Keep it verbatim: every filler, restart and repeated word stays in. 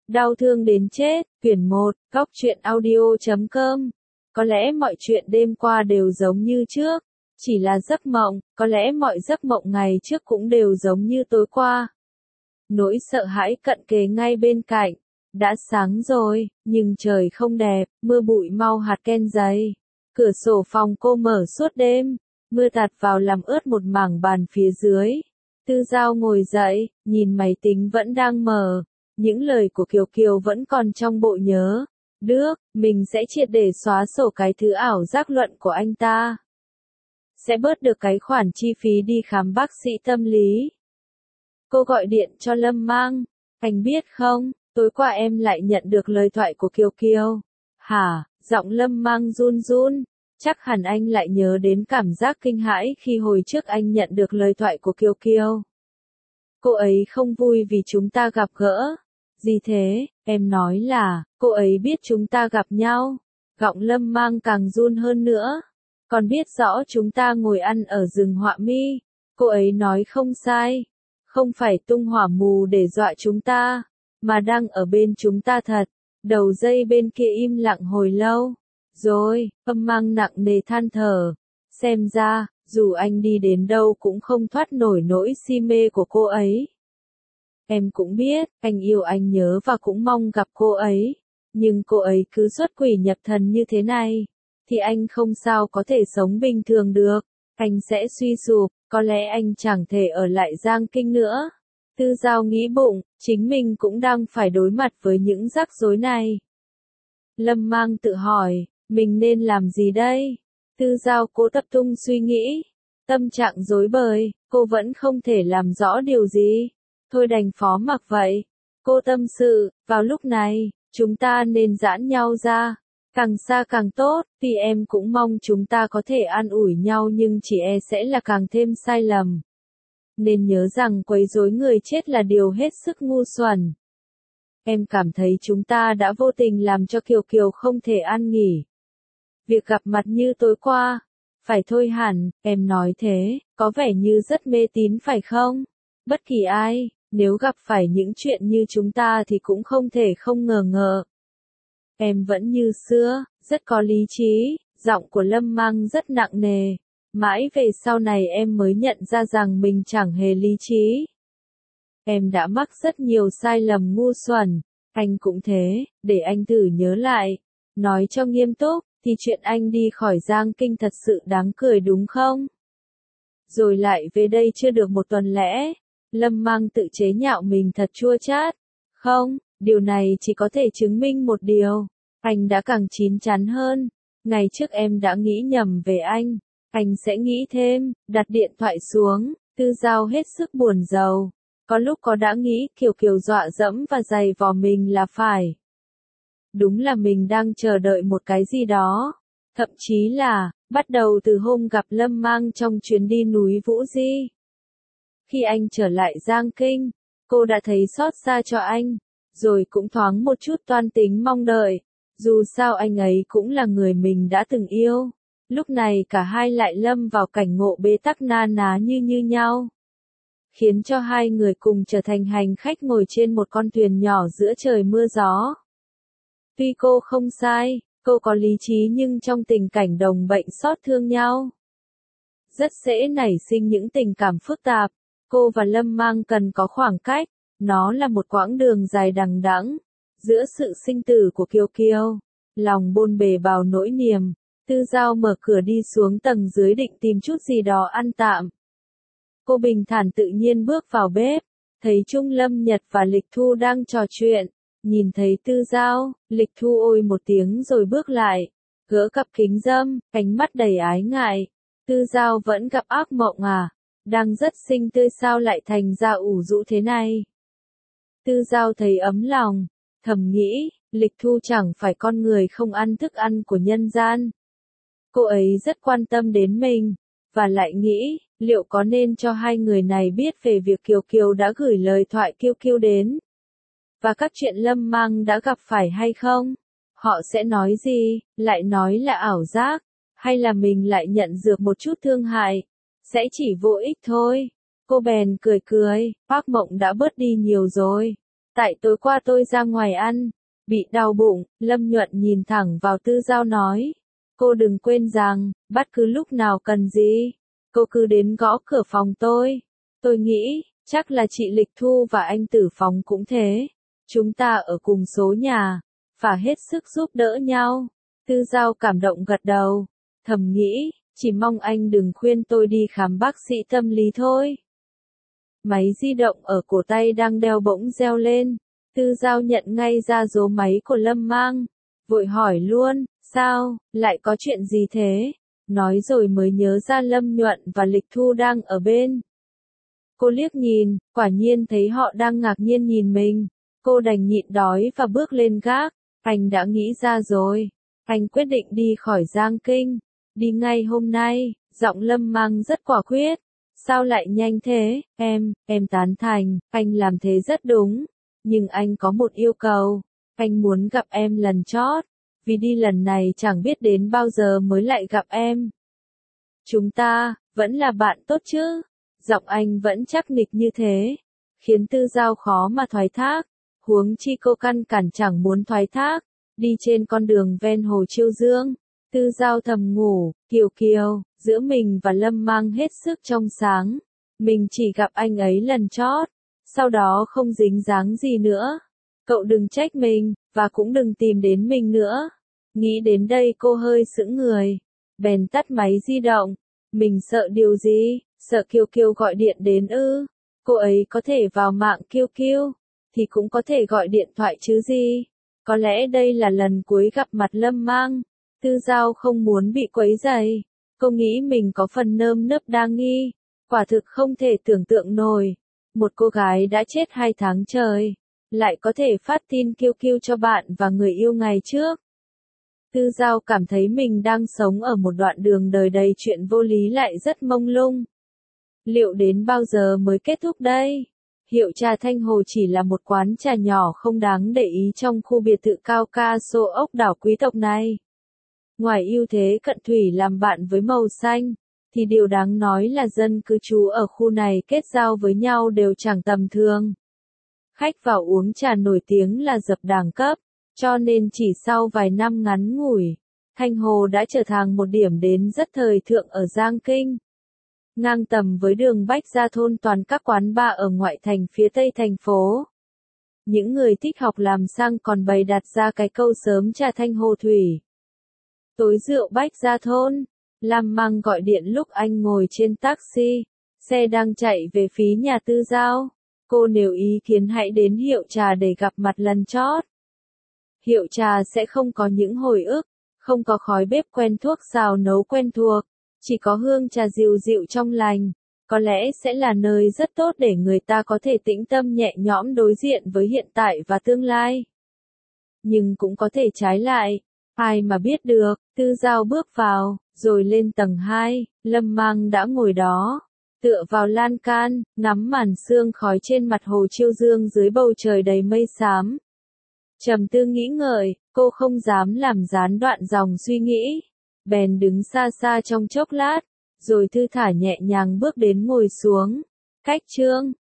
Đau thương đến chết, quyển một, góc truyện audio chấm com. Có lẽ mọi chuyện đêm qua đều giống như trước, chỉ là giấc mộng, có lẽ mọi giấc mộng ngày trước cũng đều giống như tối qua. Nỗi sợ hãi cận kề ngay bên cạnh. Đã sáng rồi, nhưng trời không đẹp, mưa bụi mau hạt ken dày. Cửa sổ phòng cô mở suốt đêm, mưa tạt vào làm ướt một mảng bàn phía dưới. Tư Giao ngồi dậy, nhìn máy tính vẫn đang mở. Những lời của Kiều Kiều vẫn còn trong bộ nhớ. Đước, mình sẽ triệt để xóa sổ cái thứ ảo giác luận của anh ta. Sẽ bớt được cái khoản chi phí đi khám bác sĩ tâm lý. Cô gọi điện cho Lâm Mang. Anh biết không, tối qua em lại nhận được lời thoại của Kiều Kiều. Hả, giọng Lâm Mang run run. Chắc hẳn anh lại nhớ đến cảm giác kinh hãi khi hồi trước anh nhận được lời thoại của Kiều Kiều. Cô ấy không vui vì chúng ta gặp gỡ. Gì thế, em nói là, cô ấy biết chúng ta gặp nhau. Giọng Lâm Mang càng run hơn nữa. Còn biết rõ chúng ta ngồi ăn ở rừng Họa Mi. Cô ấy nói không sai. Không phải tung hỏa mù để dọa chúng ta, mà đang ở bên chúng ta thật. Đầu dây bên kia im lặng hồi lâu. Rồi, Lâm Mang nặng nề than thở. Xem ra, dù anh đi đến đâu cũng không thoát nổi nỗi si mê của cô ấy. Em cũng biết, anh yêu anh nhớ và cũng mong gặp cô ấy. Nhưng cô ấy cứ xuất quỷ nhập thần như thế này, thì anh không sao có thể sống bình thường được. Anh sẽ suy sụp, có lẽ anh chẳng thể ở lại Giang Kinh nữa. Tư Giao nghĩ bụng, chính mình cũng đang phải đối mặt với những rắc rối này. Lâm Mang tự hỏi, mình nên làm gì đây? Tư Giao cố tập trung suy nghĩ. Tâm trạng rối bời, cô vẫn không thể làm rõ điều gì. Thôi đành phó mặc vậy. Cô tâm sự, vào lúc này, chúng ta nên giãn nhau ra. Càng xa càng tốt, vì em cũng mong chúng ta có thể an ủi nhau nhưng chỉ e sẽ là càng thêm sai lầm. Nên nhớ rằng quấy rối người chết là điều hết sức ngu xuẩn. Em cảm thấy chúng ta đã vô tình làm cho Kiều Kiều không thể an nghỉ. Việc gặp mặt như tối qua, phải thôi hẳn, em nói thế, có vẻ như rất mê tín phải không? Bất kỳ ai, nếu gặp phải những chuyện như chúng ta thì cũng không thể không ngờ ngợ. Em vẫn như xưa, rất có lý trí, giọng của Lâm Mang rất nặng nề. Mãi về sau này em mới nhận ra rằng mình chẳng hề lý trí. Em đã mắc rất nhiều sai lầm ngu xuẩn, anh cũng thế, để anh thử nhớ lại. Nói cho nghiêm túc, thì chuyện anh đi khỏi Giang Kinh thật sự đáng cười đúng không? Rồi lại về đây chưa được một tuần lễ, Lâm Mang tự chế nhạo mình thật chua chát. Không, điều này chỉ có thể chứng minh một điều. Anh đã càng chín chắn hơn. Ngày trước em đã nghĩ nhầm về anh. Anh sẽ nghĩ thêm, đặt điện thoại xuống. Tư Giao hết sức buồn rầu. Có lúc có đã nghĩ Kiều Kiều dọa dẫm và giày vò mình là phải. Đúng là mình đang chờ đợi một cái gì đó. Thậm chí là, bắt đầu từ hôm gặp Lâm Mang trong chuyến đi núi Vũ Di. Khi anh trở lại Giang Kinh, cô đã thấy xót xa cho anh, rồi cũng thoáng một chút toan tính mong đợi. Dù sao anh ấy cũng là người mình đã từng yêu. Lúc này cả hai lại lâm vào cảnh ngộ bế tắc na ná như như nhau. Khiến cho hai người cùng trở thành hành khách ngồi trên một con thuyền nhỏ giữa trời mưa gió. Tuy cô không sai, cô có lý trí nhưng trong tình cảnh đồng bệnh xót thương nhau, rất dễ nảy sinh những tình cảm phức tạp. Cô và Lâm Mang cần có khoảng cách, nó là một quãng đường dài đằng đẵng. Giữa sự sinh tử của Kiều Kiều, lòng bôn bề bào nỗi niềm, Tư Giao mở cửa đi xuống tầng dưới định tìm chút gì đó ăn tạm. Cô bình thản tự nhiên bước vào bếp, thấy Trung Lâm Nhật và Lịch Thu đang trò chuyện. Nhìn thấy Tư Giao, Lịch Thu ôi một tiếng rồi bước lại, gỡ cặp kính râm, ánh mắt đầy ái ngại. Tư Giao vẫn gặp ác mộng à? Đang rất xinh tươi sao lại thành ra ủ rũ thế này? Tư Giao thấy ấm lòng, thầm nghĩ, Lịch Thu chẳng phải con người không ăn thức ăn của nhân gian. Cô ấy rất quan tâm đến mình, và lại nghĩ, liệu có nên cho hai người này biết về việc Kiều Kiều đã gửi lời thoại kêu kêu đến? Và các chuyện Lâm Mang đã gặp phải hay không? Họ sẽ nói gì? Lại nói là ảo giác? Hay là mình lại nhận được một chút thương hại? Sẽ chỉ vô ích thôi. Cô bèn cười cười, ác mộng đã bớt đi nhiều rồi. Tại tối qua tôi ra ngoài ăn, bị đau bụng, Lâm Nhuận nhìn thẳng vào Tư Giao nói. Cô đừng quên rằng, bất cứ lúc nào cần gì, cô cứ đến gõ cửa phòng tôi. Tôi nghĩ, chắc là chị Lịch Thu và anh Tử Phóng cũng thế. Chúng ta ở cùng số nhà, phải hết sức giúp đỡ nhau. Tư Giao cảm động gật đầu, thầm nghĩ, chỉ mong anh đừng khuyên tôi đi khám bác sĩ tâm lý thôi. Máy di động ở cổ tay đang đeo bỗng reo lên, Tư Giao nhận ngay ra số máy của Lâm Mang, vội hỏi luôn, sao, lại có chuyện gì thế? Nói rồi mới nhớ ra Lâm Nhuận và Lịch Thu đang ở bên. Cô liếc nhìn, quả nhiên thấy họ đang ngạc nhiên nhìn mình, cô đành nhịn đói và bước lên gác. Anh đã nghĩ ra rồi, anh quyết định đi khỏi Giang Kinh, đi ngay hôm nay. Giọng Lâm Mang rất quả quyết. Sao lại nhanh thế, em, em tán thành, anh làm thế rất đúng. Nhưng anh có một yêu cầu, anh muốn gặp em lần chót, vì đi lần này chẳng biết đến bao giờ mới lại gặp em. Chúng ta, vẫn là bạn tốt chứ? Giọng anh vẫn chắc nịch như thế, khiến Tư Giao khó mà thoái thác, huống chi cô căn cản chẳng muốn thoái thác. Đi trên con đường ven hồ Chiêu Dương, Tư Giao thầm ngủ, Kiều Kiều, giữa mình và Lâm Mang hết sức trong sáng. Mình chỉ gặp anh ấy lần chót, sau đó không dính dáng gì nữa. Cậu đừng trách mình, và cũng đừng tìm đến mình nữa. Nghĩ đến đây cô hơi sững người, bèn tắt máy di động. Mình sợ điều gì? Sợ Kiều Kiều gọi điện đến ư? Cô ấy có thể vào mạng Kiều Kiều, thì cũng có thể gọi điện thoại chứ gì. Có lẽ đây là lần cuối gặp mặt Lâm Mang. Tư Giao không muốn bị quấy rầy. Cô nghĩ mình có phần nơm nớp đa nghi. Quả thực không thể tưởng tượng nổi. Một cô gái đã chết hai tháng trời, lại có thể phát tin Kiêu Kiêu cho bạn và người yêu ngày trước. Tư Giao cảm thấy mình đang sống ở một đoạn đường đời đầy chuyện vô lý lại rất mông lung. Liệu đến bao giờ mới kết thúc đây? Hiệu trà Thanh Hồ chỉ là một quán trà nhỏ không đáng để ý trong khu biệt thự cao ca sô ốc đảo quý tộc này. Ngoài ưu thế cận thủy làm bạn với màu xanh, thì điều đáng nói là dân cư trú ở khu này kết giao với nhau đều chẳng tầm thường. Khách vào uống trà nổi tiếng là dập đẳng cấp, cho nên chỉ sau vài năm ngắn ngủi, Thanh Hồ đã trở thành một điểm đến rất thời thượng ở Giang Kinh. Ngang tầm với đường Bách Gia thôn toàn các quán bar ở ngoại thành phía tây thành phố. Những người thích học làm sang còn bày đặt ra cái câu sớm trà Thanh Hồ thủy. Tối rượu Bách Gia thôn, Lam Mang gọi điện lúc anh ngồi trên taxi, xe đang chạy về phía nhà Tư Giao. Cô nêu ý kiến hãy đến hiệu trà để gặp mặt lần chót. Hiệu trà sẽ không có những hồi ức, không có khói bếp quen thuốc xào nấu quen thuộc, chỉ có hương trà dịu dịu trong lành. Có lẽ sẽ là nơi rất tốt để người ta có thể tĩnh tâm nhẹ nhõm đối diện với hiện tại và tương lai. Nhưng cũng có thể trái lại, ai mà biết được. Tư Giao bước vào, rồi lên tầng hai, Lâm Mang đã ngồi đó, tựa vào lan can, ngắm màn sương khói trên mặt hồ Chiêu Dương dưới bầu trời đầy mây xám. Trầm tư nghĩ ngợi, cô không dám làm gián đoạn dòng suy nghĩ, bèn đứng xa xa trong chốc lát, rồi thư thả nhẹ nhàng bước đến ngồi xuống. Cách chương